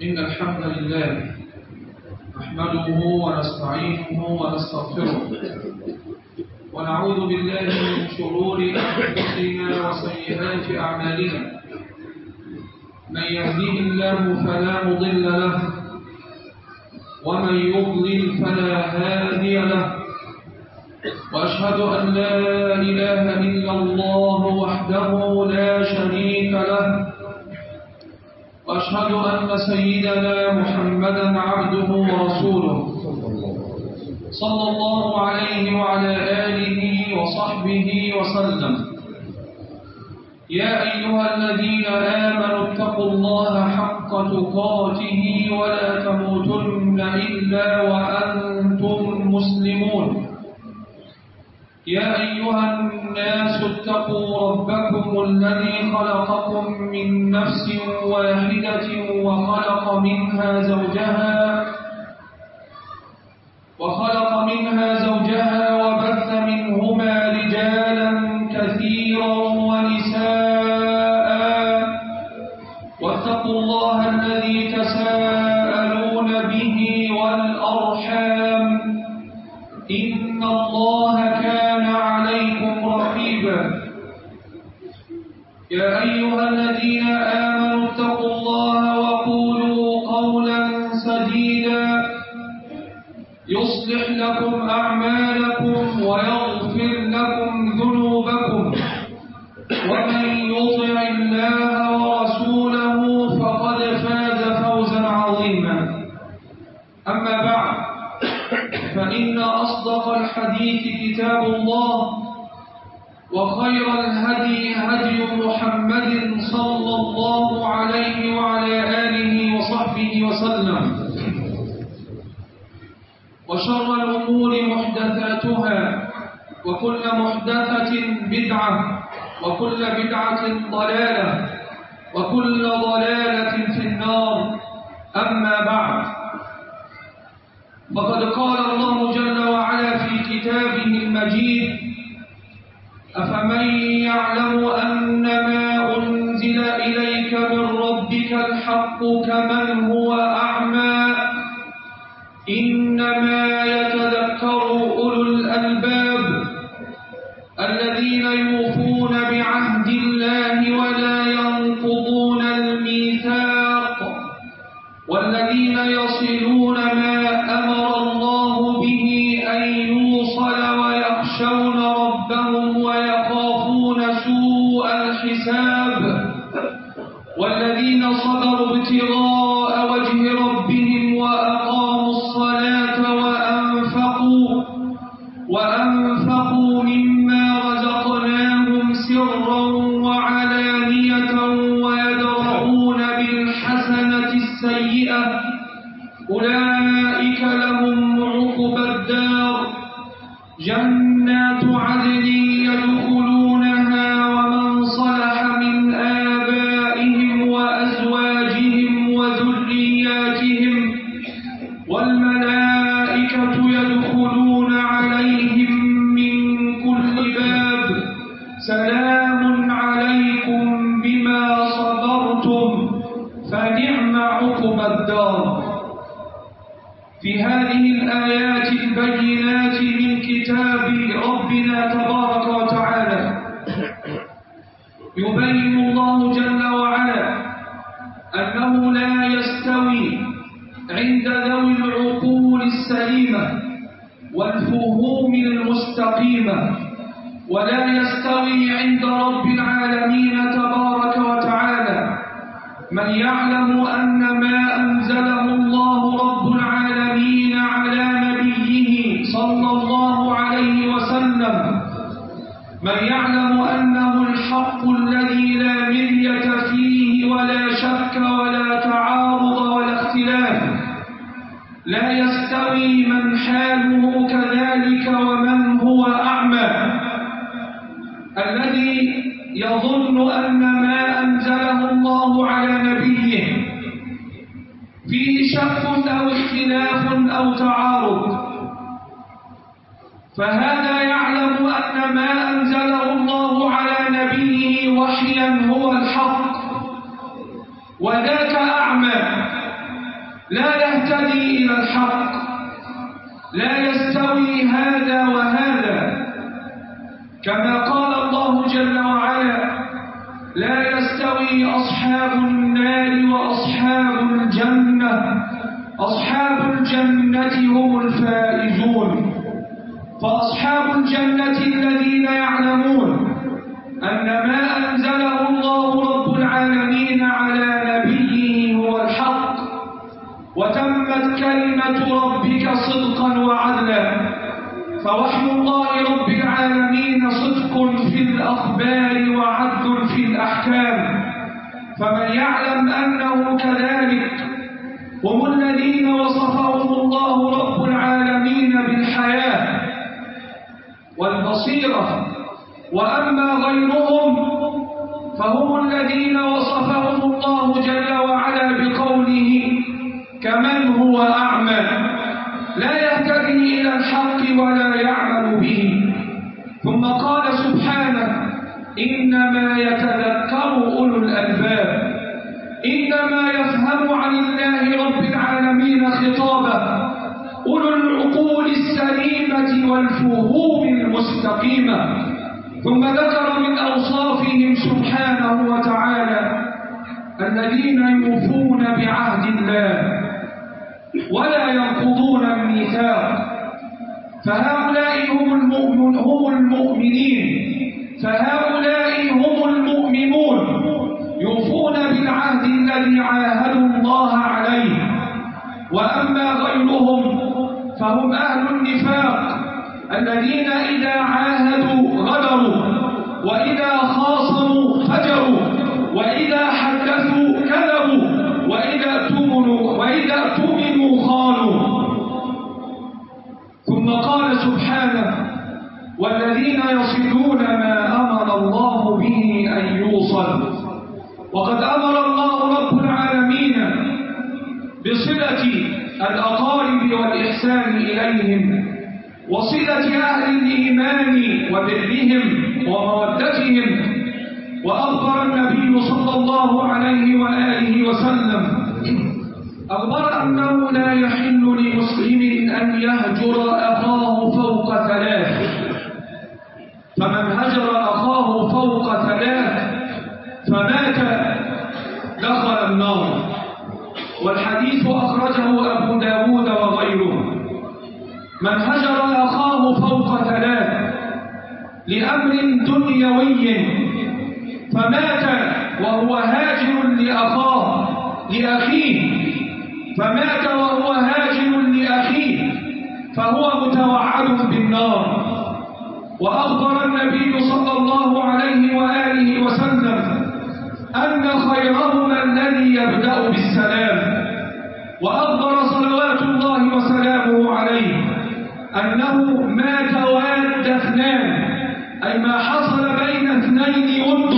إن الحمد لله نحمده ونستعينه ونستغفره ونعوذ بالله من شرور أنفسنا وسيئات أعمالنا. من يهديه الله فلا مضل له ومن يضلل فلا هادي له، وأشهد أن لا إله إلا الله وحده لا شريك له، وأشهد أن سيدنا محمدا عبده ورسوله صلى الله عليه وعلى آله وصحبه وسلم. يا أيها الذين آمنوا اتقوا الله حق تقاته ولا تموتن إلا وأنتم مسلمون. يا أيها الناس اتقوا ربكم الذي خلقكم من نفس واحدة وخلق منها زوجها وبث منهما رجالا كثيرا ونساء، واتقوا الله الذي تساءلون به والأرحام إن الله كان عليكم رقيبا. يا أيها الذين آمنوا اتقوا الله وقولوا قولا سديدا يصلح لكم أعمالكم ويغفر لكم ذنوبكم، ومن يطع الله ورسوله فقد فاز فوزا عظيما. أما بعد، فإن أصدق الحديث كتاب الله، وخير الهدي هدي محمد صلى الله عليه وعلى آله وصحبه وسلم، وشر الأمور محدثاتها، وكل محدثة بدعة، وكل بدعة ضلالة، وكل ضلالة في النار. أما بعد، فقد قال الله جل وعلا في كتابه المجيد: أفمن يعلم أنما أنزل إليك من ربك الحق كمن هو أعمى إنما يتذكر أولو الألباب الذين يوفون بعهد الله ولا ينقضون الميثاق والذين يصلون ما أمر الله به أن يوصل ويخشون ربهم ويخافون سوء الحساب والذين صبروا ابتغاء وجه ربهم وأقاموا الصلاة وأنفقوا مما رزقناهم سرا وعلانية ويدرؤون بالحسنة السيئة أولئك لهم عقبى الدار جنات عدن يدخلونها ومن صلح من آبائهم وأزواجهم وذرياتهم والملائكة يدخلون عليهم من كل باب سلام عليكم بما صبرتم فنعم عقبى الدار. في هذه الآيات البينات من كتاب ربنا تبارك وتعالى يبين الله جل وعلا أنه لا يستوي عند ذوي العقول السليمة والفهوم المستقيمة، ولا يستوي عند رب العالمين تبارك وتعالى من يعلم أن ما أنزله الله رب العالمين على نبيه صلى الله عليه وسلم، من يعلم أنه الحق الذي لا مرية فيه ولا شك ولا تعارض ولا اختلاف. لا يستوي من حاله كذلك ومن هو أعمى، الذي يظن أن ما أنزله الله على نبيه فيه شك أو اختلاف أو تعارض، فهذا يعلم أن ما أنزله الله على نبيه وحيا هو الحق، وذاك أعمى لا يهتدي إلى الحق، لا يستوي هذا وهذا، كما قال الله جل وعلا: لا يستوي أصحاب النار وأصحاب الجنة، أصحاب الجنة هم الفائزون. فأصحاب الجنة الذين يعلمون أن ما أنزله الله رب العالمين على نبيه هو الحق، وتمت كلمة ربك صدقا وعدلا، فوحي الله رب العالمين صدق في الأخبار وعدل في الأحكام. فمن يعلم أنه كذلك هم الذين وصفهم الله رب العالمين بالحياة والبصيرة. وأما غيرهم فهم الذين وصفهم الله جل وعلا بقوله: كمن هو أعمى لا يهتدي إلى الحق ولا يعمل به. ثم قال سبحانه: إنما يتذكر أولو الألباب، إنما يفهم عن الله رب العالمين خطابه أولو العقول السليمة والفهوم المستقيمة. ثم ذكر من أوصافهم سبحانه وتعالى الذين يوفون بعهد الله ولا ينقضون الميثاق، فهؤلاء هم المؤمنين، فهؤلاء هم المؤمنون يوفون بالعهد الذي عاهدوا الله عليه. وأما غيرهم فهم أهل النفاق الذين إذا عاهدوا غدروا، وإذا خاصموا فجروا، وإذا حدثوا كذبوا، وإذا اؤتمنوا خانوا. ثم قال سبحانه: والذين يصلون ما أمر الله به أن يوصل. وقد أمر الله رب العالمين بصلة الأقارب والإحسان إليهم، وصلة أهل الإيمان وبرهم ومودتهم. وأخبر النبي صلى الله عليه وآله وسلم أخبر أنه لا يحل لمسلم أن يهجر أخاه فوق ثلاث، فمن هجر أخاه فوق ثلاث فمات دخل النار. والحديث أخرجه أبو داود وغيره. من هجر أخاه فوق ثلاث لأمر دنيوي فمات وهو هاجر لأخيه فمات وهو هاجر لأخيه فهو متوعد بالنار. وأخبر النبي صلى الله عليه وآله وسلم أن خيرهما الذي يبدأ بالسلام. وأخبر صلوات الله وسلامه عليه أنه ما تواد اثنان، أي ما حصل بين اثنين ود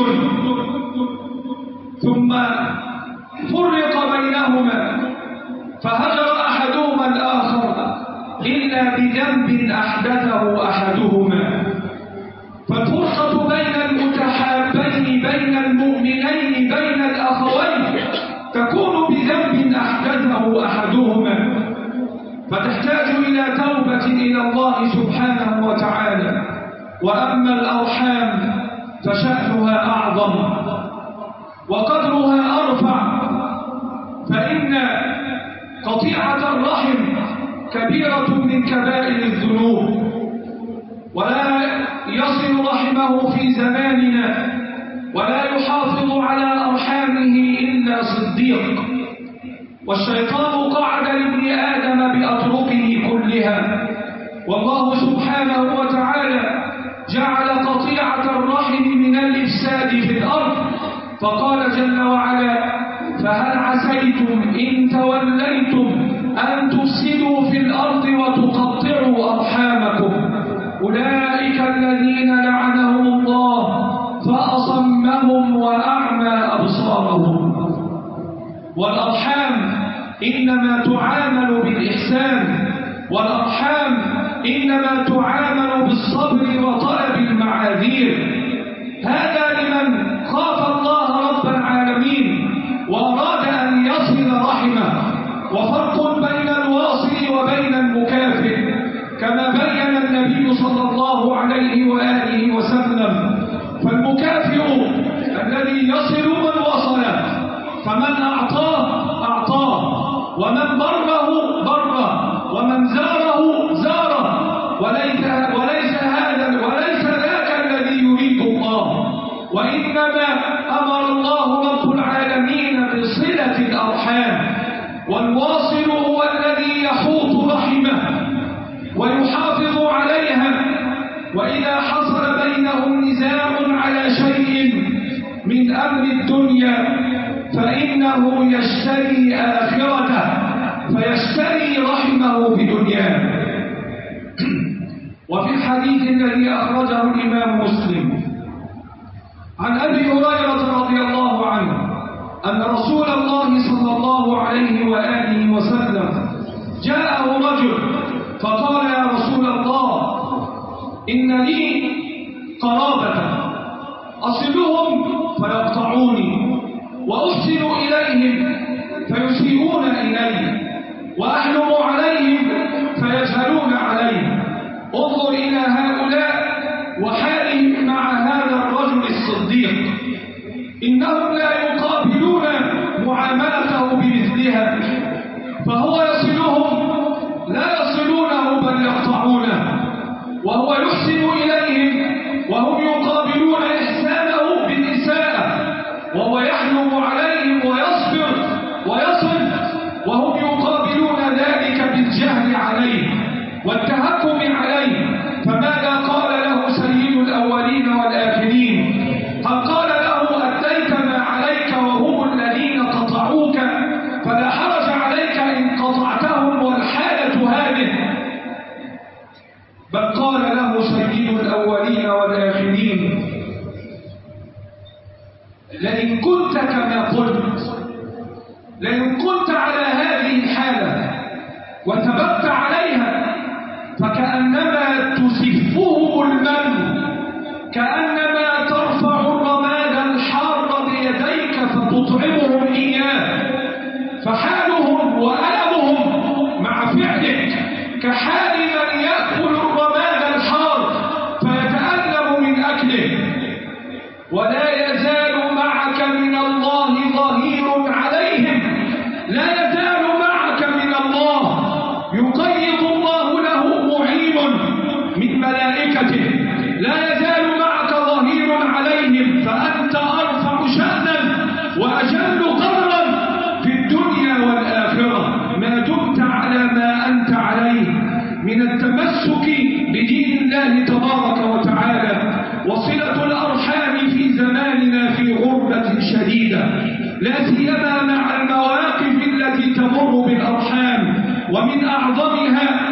ثم فرق بينهما فهجر أحدهما الآخر إلا بذنب أحدثه أحدهما. فالفرقة بين المتحابين بين المؤمنين بين الأخوين تكون بذنب أحدثه أحدهما، فتحتاج إلى توبة إلى الله سبحانه وتعالى. وأما الأرحام فشأنها أعظم وقدرها أرفع، فإن قطيعة الرحم كبيرة من كبائر الذنوب، ولا يصل رحمه في زماننا ولا يحافظ على أرحامه إلا صديق. والشيطان قعد لابن آدم بأطرقه كلها، والله سبحانه وتعالى جعل قطيعة الرحم من الإفساد في الأرض، فقال جل وعلا: فهل عسيتم إن توليتم أن تفسدوا في الأرض وتقطعوا أرحامكم أولئك الذين لعنهم الله فأصمهم وأعمى أبصارهم. والأرحام إنما تعامل بالإحسان، والأرحام إنما تعامل بالصبر وطلب المعاذير. هذا لمن خاف الله رب العالمين وأراد أن يصل رحمه. وفرق بين الواصل وبين المكافئ، كما بين النبي صلى الله عليه وآله وسلم. فالمكافئ الذي يصل من وصله، فمن أعطاه، ومن بره بره، ومن زاره زاره، وليس ذاك الذي يريد الله. وإنما أمر الله رب العالمين بصلة الأرحام، والواصل هو الذي يحوط رحمه ويحافظ عليها، وإذا حصل بينهم نزاع على شيء من أمر الدنيا فإنه يشتري آخرته، فيشتري رحمه بدنياه. وفي الحديث الذي أخرجه الإمام مسلم عن أبي هريرة رضي الله عنه أن رسول الله صلى الله عليه وآله وسلم جاءه رجل فقال: يا رسول الله، إن لي قرابة أصلهم فيقطعوني، وأحسن إليهم فيسيئون إلي، وأحلم عليهم فيجهلون علي. انظر إلى هؤلاء وحالهم مع هذا الرجل الصديق، إنهم لا يقابلون معاملته بمثلها، فهو يصلهم لا يصلونه بل يقطعونه، وهو يحسن إليهم وهم يقابلون إحسانه بالإساءة، وهو يحلم عليهم ويصبر ويصل وهم يقابلون ذلك بالجهل عليه والتهكم عليه. فماذا قال له سيد الأولين والآخرين؟ هل قال له: أديت ما عليك وهم الذين قطعوك، فلا حرج عليك إن قطعتهم والحالة هذه؟ بل قال له سيد الأولين والآخرين: لئن كنت كما قلت، لئن كنت على هذه الحالة وثبت عليها، فكأنما تسفهم المن، كأنما ترفع الرماد الحار بيديك فتطعمهم إياه، فحالهم وألمهم مع فعلك كحال من يأكل الرماد الحار فيتألم من أكله. ولا يزال معك من الله ظهير عليهم، لا يزال معك من الله، يقيض الله له معين من ملائكته، لا يزال معك ظهير عليهم، فأنت أرفع شأنا وأجل قدرا في الدنيا والآخرة ما دمت على ما أنت عليه من التمسك بدين الله تبارك وتعالى، وصلة الأرحام في زماننا في غربة شديدة، لا سيما مع المواقف التي تمر بالأرحام، ومن أعظمها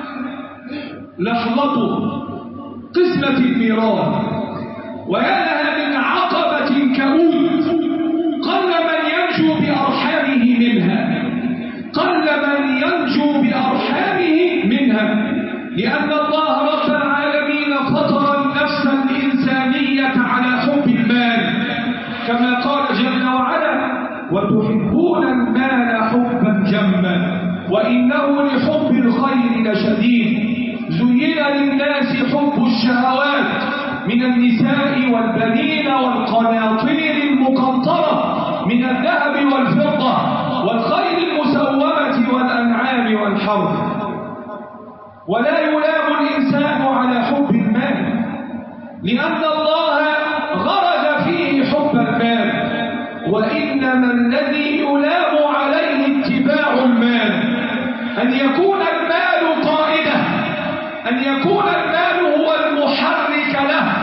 لحظة قسمة الميراث. ويا لها من عقبة كؤوس، قل من ينجو بأرحامه منها، قل من ينجو بأرحامه منها، لأن الله رب العالمين فطر النفس الإنسانية على حب المال، كما قال جل وعلا: وتحبون المال حبا جما وإنه لحب الخير لشديد. زين للناس حب الشهوات من النساء والبنين والقناطير المقنطرة من الذهب والفضة والخيل المسومة والأنعام والحرث. ولا يلام الإنسان على حب المال، لأن الله غرز فيه حب المال، وإنما الذي يلام عليه اتباع المال، أن يكون المال قائده، أن يكون المال هو المحرك له،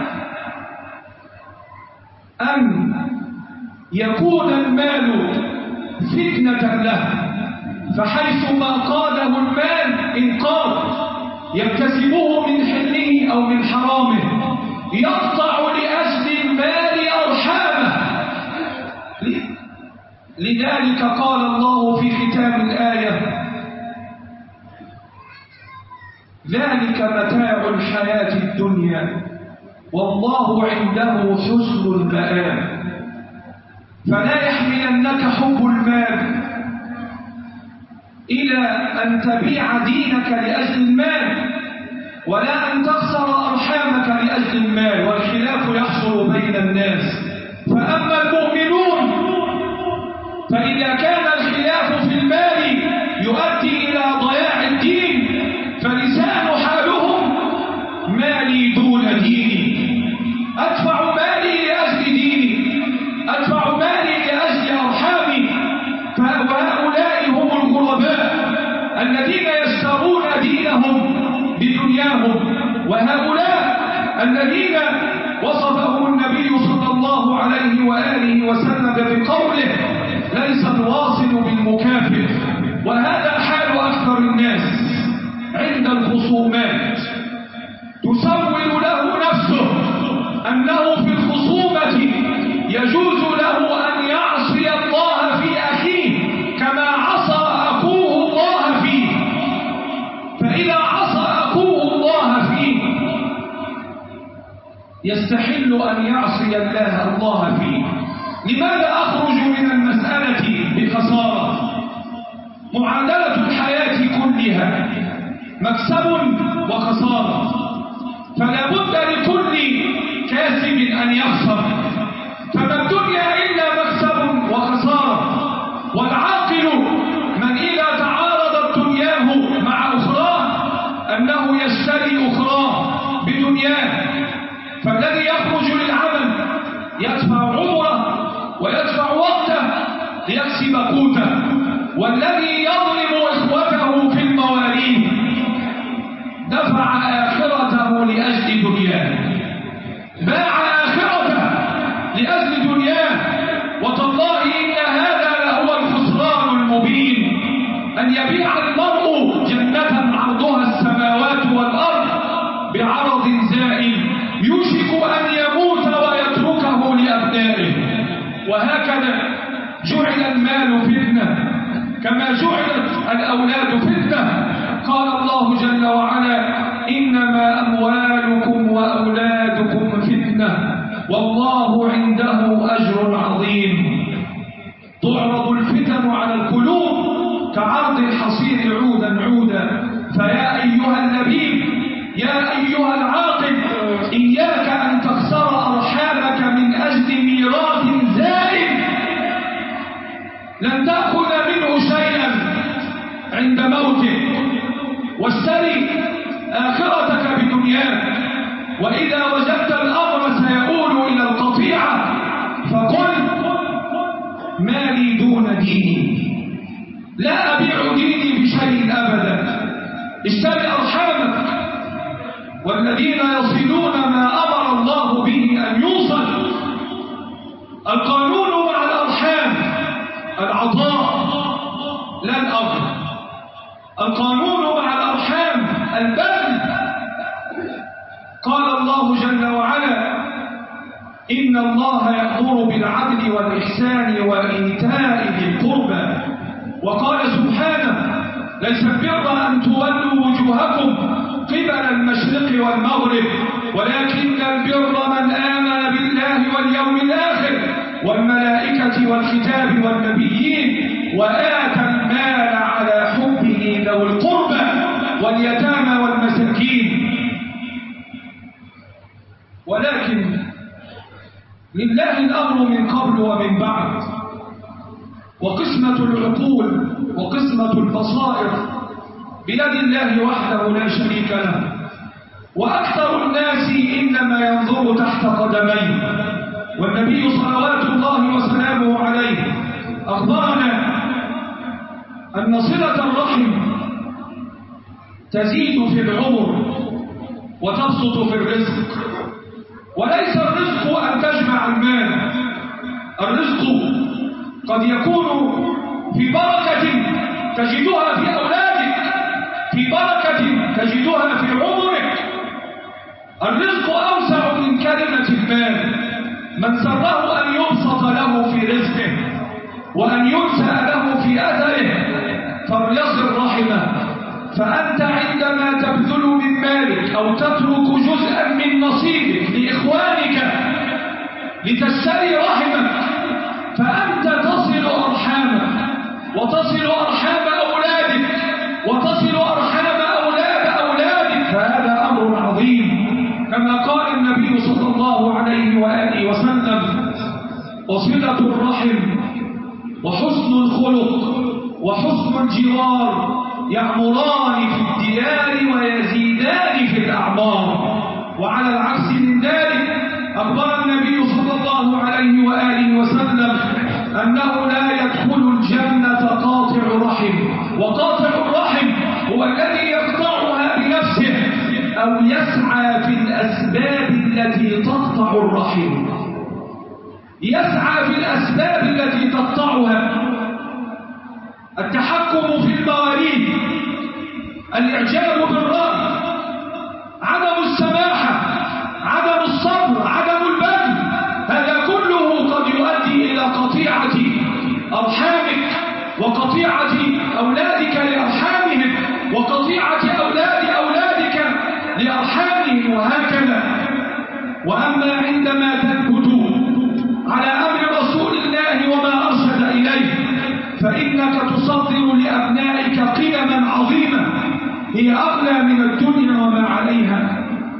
أن يكون المال فتنة له، فحيث ما قاده المال انقاد، يكتسبه من حله أو من حرامه، يقطع لأجل المال أرحامه. لذلك قال الله في ختام الآية: ذلك متاع الحياة الدنيا والله عنده حسن المآب. فلا يحملنك حب المال إلى أن تبيع دينك لأجل المال، ولا أن تخسر أرحامك لأجل المال، والخلاف يحصل بين الناس. فأما المؤمنون فإذا كان الخلاف في المال يؤدي إلى ضياع الدين فلسان حالهم مالي دون ديني، أدفع مالي لأجل ديني، أدفع مالي لأجل أرحامي. وهؤلاء هم الغرباء الذين يشترون دينهم بدنياهم، وهؤلاء الذين وصفهم النبي صلى الله عليه وآله وسلم بقوله ليس الواصل بالمكافئ. وهذا حال أكثر الناس عند الخصومات، تسول له نفسه أنه في الخصومة يجوز له أن يعصي الله في أخيه كما عصى أخوه الله فيه، فإذا عصى أخوه الله فيه يستحل أن يعصي الله فيه. لماذا أخرج من المسألة بخسارة؟ معادلة الحياة كلها مكسب وخسارة، فلا بد لكل كاسب أن يخسر، فما الدنيا إلا مكسب وخسارة. والعاقل من إذا تعارضت دنياه مع أخراه أنه يشتري أخراه بدنياه. فالذي يخرج للعمل يدفع عمره ويدفع وقته ليكسب قوته، والذي يظلم إخوته في الموالين دفع آخرته لأجل دنياه، باع آخرته لأجل دنياه. وتالله إن هذا لهو الخسران المبين، أن يبيع المرء جنة عرضها السماوات والأرض بعرض زائل يوشك أن يموت ويتركه لأبنائه. وهكذا جعل المال فتنة كما جعلت الأولاد فتنة. قال الله جل وعلا إنما أموالكم وأولادكم فتنة والله عنده أجر عظيم. تعرض الفتن على القلوب كعرض الحصير عودا عودا. فيا أيها اللبيب، يا أيها العاقل، إياك أن تخسر أرحامك من أجل ميراث زائد لن تأخذ منه شيئا عند موتك، واشتري آخرتك بدنياك. وإذا وجدت الأمر سيؤول إلى القطيعة فقل مالي دون ديني، لا أبيع ديني بشيء أبدا. اشتري أرحامك، والذين يصلون ما أمر الله به أن يوصل. القانون مع الأرحام العطاء لا الأمر، القانون مع الأرحام البذل. قال الله جل وعلا إن الله يأمر بالعدل والإحسان وإيتاء ذي القربى. وقال سبحانه ليس البر أن تولوا وجوهكم قبل المشرق والمغرب ولكن البر من آمن بالله واليوم الآخر والملائكة والكتاب والنبيين وآتى المال على حبه ذوي القربى واليتامى والمساكين. ولكن لله الأمر من قبل ومن بعد، وقسمة العقول وقسمة البصائر بيد الله وحده لا شريك له. وأكثر الناس إنما ينظر تحت قدميه. والنبي صلوات الله وسلامه عليه أخبرنا أن صلة الرحم تزيد في العمر وتبسط في الرزق. وليس الرزق أن تجمع المال، الرزق قد يكون في بركة تجدها في أولادك، في بركة تجدها في عمرك. الرزق أوسع من كلمة المال. من سره أن يبسط له في رزقه وأن ينسأ له في أثره فليصل رحمه. فأنت عندما تبذل من مالك أو تترك جزءا من نصيبك لإخوانك لتشتري رحمك فأنت تصل أرحامك وتصل أرحام أولادك وتصل أرحام أولادك، فهذا أمر عظيم. كما قال النبي صلى الله عليه وآله وسلم: وصلة الرحم وحسن الخلق وحسن الجوار يعمران في الديار ويزيدان في الأعمار. وعلى العكس من ذلك أخبر النبي صلى الله عليه وآله وسلم أنه لا يدخل الجنة قاطع رحم، وقاطع الرحم هو الذي يقطعها بنفسه أو يسعى في الأسباب التي تقطع الرحم، يسعى في الأسباب التي تقطعها: التحكم في المواريث، الإعجاب بالرأي، عدم السماحة، عدم الصبر، عدم البذل، هذا كله قد يؤدي إلى قطيعة أرحامك وقطيعة أولادك لأرحامهم وقطيعة أولادك لأرحامهم، وهكذا. وأما عندما تثبت على أمر رسول الله وما أرشد إليه، فإنك تصدر لأبنائك قيما عظيمة هي أغلى من الدنيا وما عليها.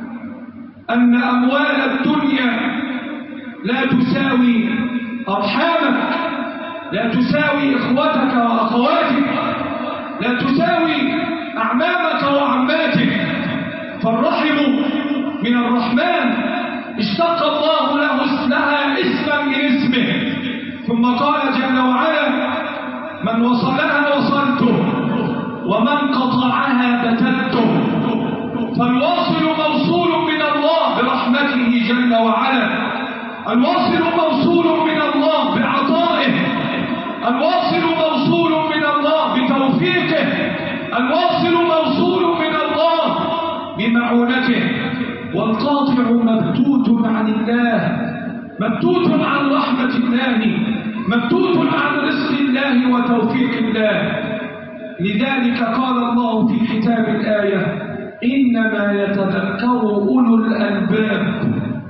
أن أموال الدنيا لا تساوي أرحامك، لا تساوي إخوتك وأخواتك، لا تساوي أعمامك وعماتك. فالرحم من الرحمن اشتق الله لها اسما من اسمه، ثم قال جل وعلا: من وصلها وصلته ومن قطعها بتته. فالواصل موصول من الله برحمته جل وعلا، الواصل موصول من الله بعطائه، الواصل موصول من الله بتوفيقه، الواصل موصول من الله بمعونته. والقاطع مبتوت عن الله، مبتوت عن رحمة الله، مبتوت عن رزق الله وتوفيق الله. لذلك قال الله في ختام الآية: إنما يتذكر أولو الألباب،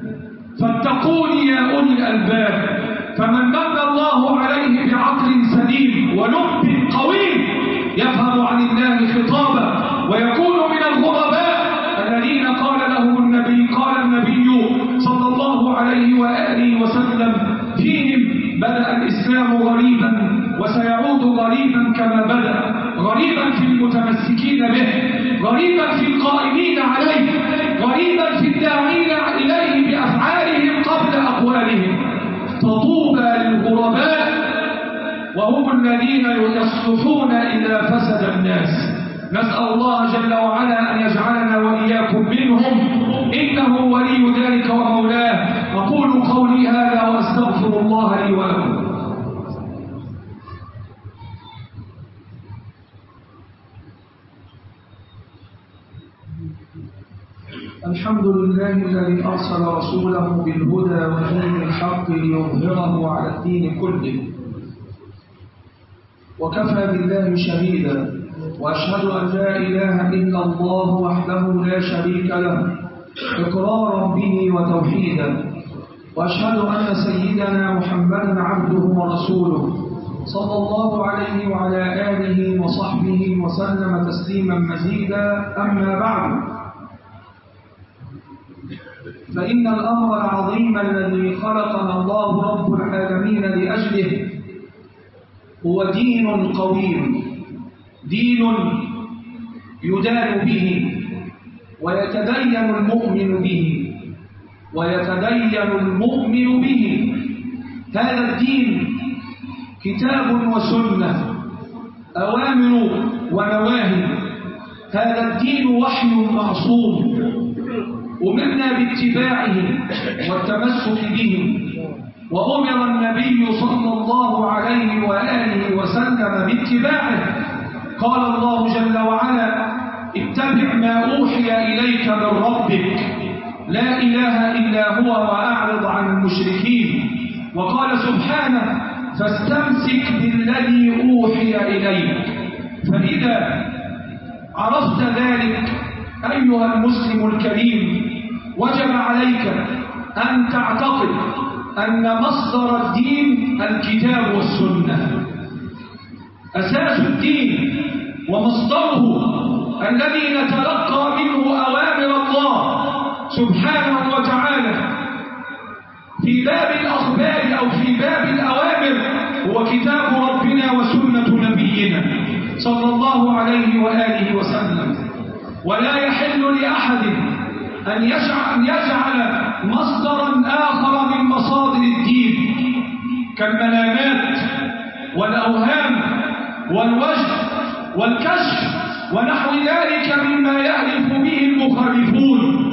فاتقوني يا أولي الألباب. فمن من الله عليه بعقل سليم ولب قوي يفهم عن الله خطابا ويكون من الغرباء الذين قال النبي صلى الله عليه وآله وسلم فيهم: بدأ الإسلام غريبا وسيعود غريبا كما بدأ، غريبا في المتمسكين به، غريبا في القائمين عليه، غريبا في الداعين إليه بأفعالهم قبل أقوالهم. فطوبى للغرباء وهم الذين يصلحون إذا فسد الناس. نسأل الله جل وعلا أن يجعلنا وإياكم منهم، إنه ولي ذلك ومولاه. أقول قولي هذا وأستغفر الله لي ولكم. الحمد لله الذي أرسل رسوله بالهدى ودين الحق ليظهره على الدين كله، وكفى بالله شهيدا، وأشهد أن لا إله إلا الله وحده لا شريك له إقرارا به وتوحيدا، وأشهد أن سيدنا محمدا عبده ورسوله صلى الله عليه وعلى آله وصحبه وسلم تسليما مزيدا. أما بعد، فإن الأمر العظيم الذي خلقنا الله رب العالمين لأجله هو دين قويم، دين يدان به ويتدين المؤمن به ويتدين المؤمن به. هذا الدين كتاب وسنة، أوامر ونواهي. هذا الدين وحي معصوم أمرنا باتباعه والتمسك به، وأمر النبي صلى الله عليه وآله وسلم باتباعه. قال الله جل وعلا: اتبع ما أوحي إليك من ربك لا إله إلا هو وأعرض عن المشركين. وقال سبحانه: فاستمسك بالذي أوحي إليك. فإذا عرفت ذلك أيها المسلم الكريم، وجب عليك أن تعتقد أن مصدر الدين الكتاب والسنة. أساس الدين ومصدره الذي نتلقى منه أوامر الله سبحانه وتعالى في باب الأخبار أو في باب الأوامر هو كتاب ربنا وسنة نبينا صلى الله عليه وآله وسلم. ولا يحل لأحد أن يجعل مصدرا آخر من مصادر الدين كالمنامات والأوهام والوجه والكشف ونحو ذلك مما يهلف به المخالفون.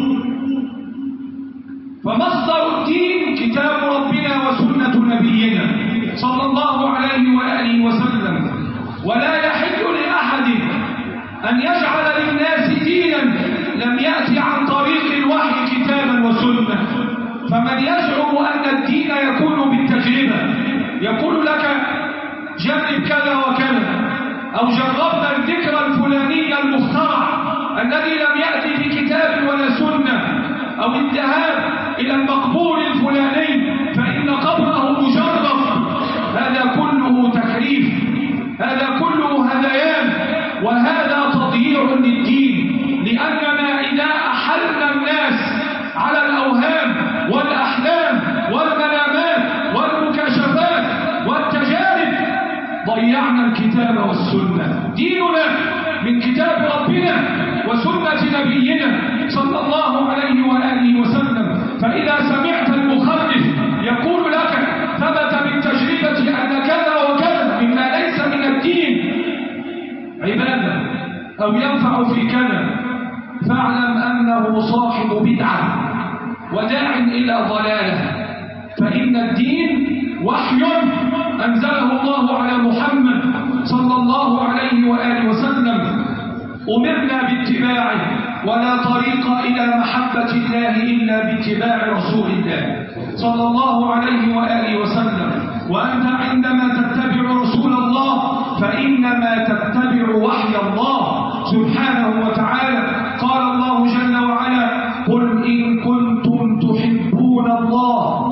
فمصدر الدين كتاب ربنا وسنة نبينا صلى الله عليه وآله وسلم. ولا يحل لأحد أن يجعل للناس دينا لم يأتي عن طريق الوحي كتابا وسنة. فمن يزعم أن الدين يكون بالتجربة يقول لك جرب كذا وكذا، أو جربنا الذكر الفلاني المخترع الذي لم يأتي في كتاب ولا سنة، أو الذهاب إلى المقبور الفلاني فإن قبره مجرب. هذا كله تحريف، هذا كله هذيان، وهذا تضييع للدين. لأننا إذا أحلنا الناس على الأوهام والأحلام والمنامات والمكاشفات والتجارب ضيعنا الكتاب والسنة. ديننا من كتاب ربنا وسنة نبينا صلى الله عليه وآله وسلم. فإذا سمعت المخالف يقول لك ثبت بالتجربة أن كذا وكذا مما ليس من الدين عبادة أو ينفع في كذا، فاعلم أنه صاحب بدعة وداع إلى ضلالة. فإن الدين وحي أنزله الله على محمد صلى الله عليه وآله وسلم، أمرنا باتباعه، ولا طريق إلى محبة الله إلا باتباع رسول الله صلى الله عليه وآله وسلم. وأنت عندما تتبع رسول الله فإنما تتبع وحي الله سبحانه وتعالى. قال الله جل وعلا: قل إن كنتم تحبون الله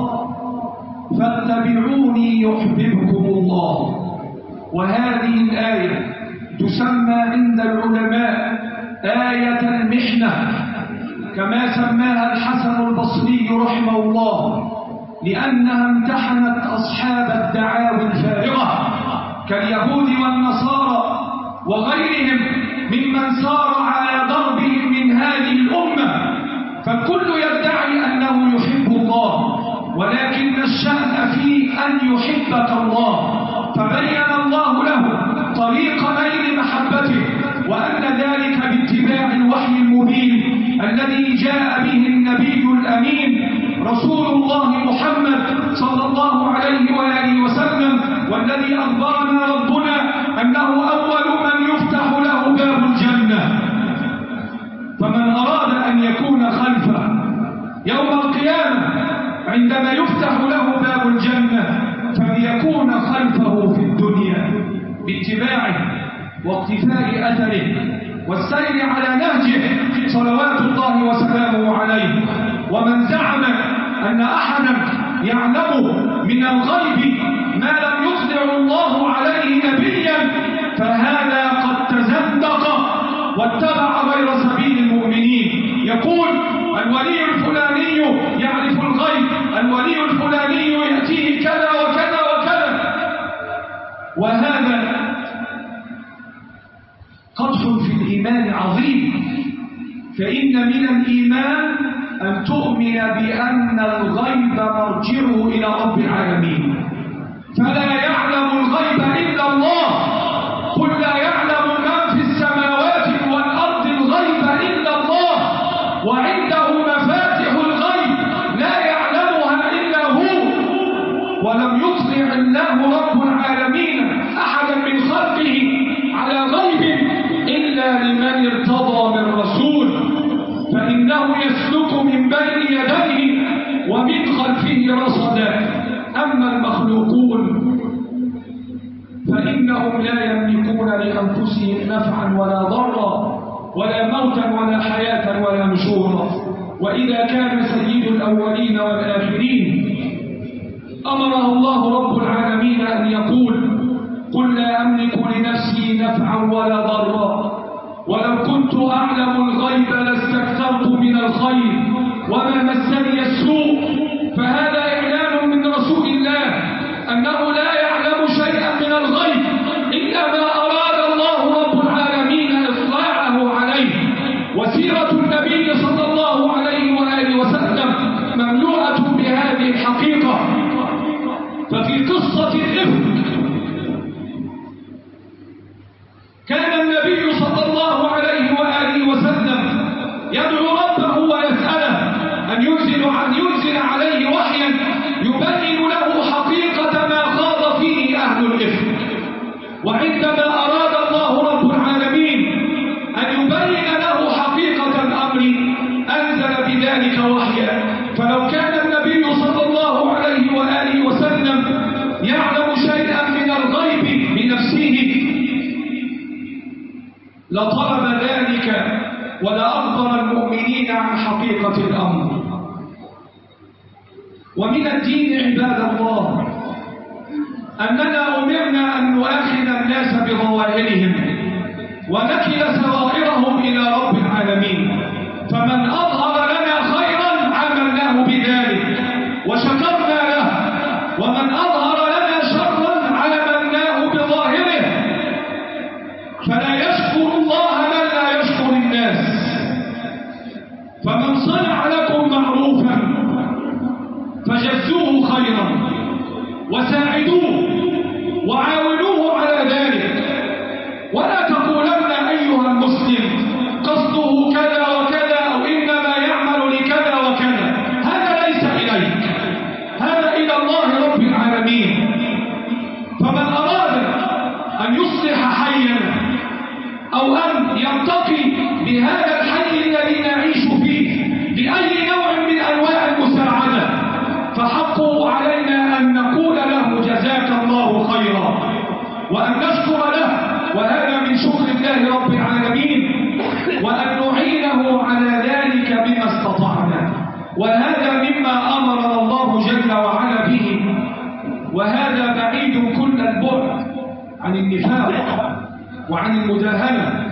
فاتبعوني يحببكم الله. وهذه الآية تسمى عند العلماء آية المحنة، كما سماها الحسن البصري رحمه الله، لأنها امتحنت أصحاب الدعاوى الفارغة كاليهود والنصارى وغيرهم ممن سار على ضربهم من هذه الأمة. فالكل يدعي أنه يحب الله، ولكن الشأن فيه أن يحبك الله. فبين الله له طريق نيل محبته، وأن ذلك باتباع الوحي المبين الذي جاء به النبي الأمين رسول الله محمد صلى الله عليه وآله وسلم، والذي أخبرنا ربنا أنه أول من يفتح له باب الجنة. فمن أراد أن يكون خلفه يوم القيامة عندما يفتح له باب الجنة فليكون خلفه في الدنيا باتباعه واقتفاء أثره والسير على نهجه صلوات الله وسلامه عليه. ومن زعم أن أحدا يعلم من الغيب ما لم يطلع الله عليه نبيا فهذا قد تزندق واتبع غير سبيل المؤمنين. يقول الولي الفلاني يعرف الغيب، الولي الفلاني يأتيه كذا وكذا وكذا، وهذا قدح في الإيمان عظيم. فإن من الإيمان أن تؤمن بأن الغيب مرجعه إلى رب العالمين، فلا يعلم الغيب إلا الله. قل لا يعلم من في السماوات والأرض الغيب إلا الله، وعنده مفاتح الغيب لا يعلمها إلا هو. ولم يطلع الله رب العالمين أحدا من خلقه على غيب إلا لمن ارتضى من رسول، فإنه يسلك من بين يديه ومن خلفه رصدا. أما المخلوقون فإنهم لا يملكون لأنفسهم نفعا ولا ضرا ولا موتا ولا حياة ولا نشورا. وإذا كان سيد الأولين والآخرين أمره الله رب العالمين أن يقول: قل لا أملك لنفسي نفعا ولا ضرا ولو كنت أعلم الغيب لاستكثرت من الخير وما مسني السوء. فهذا إعلان من رسول الله أنه لا يعلم شيئا من الغيب إلا ما أراد الله رب العالمين إطلاعه عليه. وسيرة النبي صلى الله عليه وآله وسلم مملوءة بهذه الحقيقة. ففي قصة الإفك كان النبي صلى الله عليه وآله وسلم يدعو ربه ويسأله أن ينزل عليه وحيا يبين له حقيقة ما خاض فيه أهل الإفك. وعندما أراد الله رب العالمين أن يبين له حقيقة الأمر أنزل بذلك وحيا. فلو كان النبي صلى الله عليه وآله وسلم يعلم شيئا من الغيب بنفسه لطلب ذلك ولأخبر المؤمنين عن حقيقة الأمر. ومن الدين عباد الله أننا أمرنا أن نؤاخذ الناس بظواهرهم ونكل سرائرهم إلى رب العالمين. فمن أظهر لنا خيرا عملناه بذلك وشكرنا له، ومن أظهر لنا شرا عملناه بظاهره. فلا يشكر الله من لا يشكر الناس. فمن صنع لكم معروفا فجزوه خيرا وساعدوه وعاونوه على ذلك. ولا تقولن أيها المسلم قصده كذا وكذا أو إنما يعمل لكذا وكذا. هذا ليس إليك، هذا إلى الله رب العالمين. فمن أراد أن يصلح حيا أو أن يرتقي بهذا الحي الذي نعيش فيه بأي نوع من أنواع المساعدة فحقه علينا أن نقول له جزاك الله خيرا وأن نشكر له، وهذا من شكر الله رب العالمين، وأن نعينه على ذلك بما استطعنا. وهذا مما أمرنا الله جل وعلا به، وهذا بعيد كل البعد عن النفاق وعن المداهنة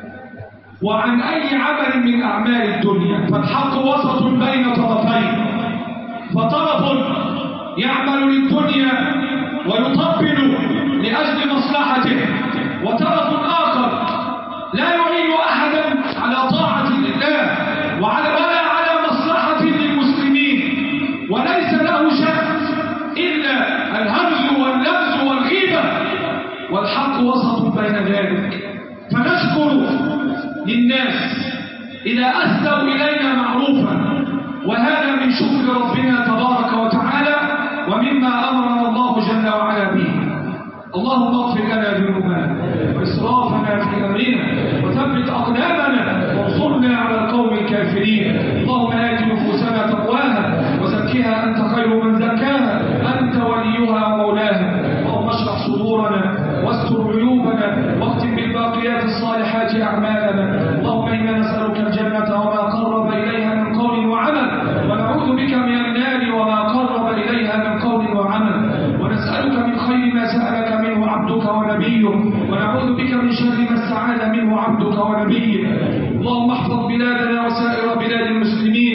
وعن أي عمل من أعمال الدنيا. فالحق وسط بين طرفين، فطرف يعمل للدنيا ويطبل لأجل مصلحته، وطرف آخر لا يعين أحدا على طاعة الله ولا على مصلحة للمسلمين، وليس له شأن إلا الهمز واللمز والغيبة، والحق وسط بين ذلك. فنشكر للناس إذا أسدوا إلينا معروفا، وهذا من شكر ربنا تبارك وتعالى ومما أمرنا الله جل وعلا به. اللهم اغفر لنا ذنوبنا وإسرافنا في أمرنا وثبت أقدامنا وانصرنا على القوم الكافرين. اللهم آت نفوسنا تقواها وزكها أنت خير من زكاها، أنت وليها ومولاها. اللهم اشرح صدورنا واستر عيوبنا واختم بالباقيات الصالحات أعمالنا. اللهم إنا نسألك الجنة وما قرب إليها من قول وعمل، ونعوذ بك من النار وما قرب إليها من قول وعمل، ونسألك من خير ما سألك منه عبدك ونبيك، ونعوذ بك من شر ما استعاذ منه عبدك ونبيك. اللهم احفظ بلادنا وسائر بلاد المسلمين.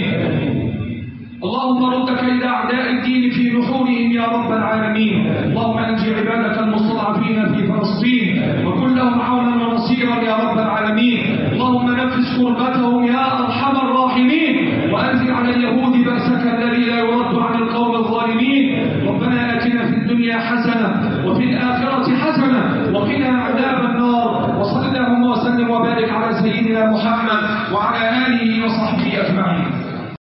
اللهم رد كيد أعداء الدين في نحورهم يا رب العالمين. اللهم أنجي عبادك المستضعفين في فلسطين وكن لهم عونا ونصيرا يا رب العالمين. اللهم نفس كربتهم يا أرحم الراحمين، وأنزل على اليهود بأسك الذي لا يرد عن القوم الظالمين. ربنا آتنا في الدنيا حسنة وفي الآخرة حسنة وقنا عذاب النار. وصلى اللهم وسلم وبارك على سيدنا محمد وعلى آله وصحبه أجمعين.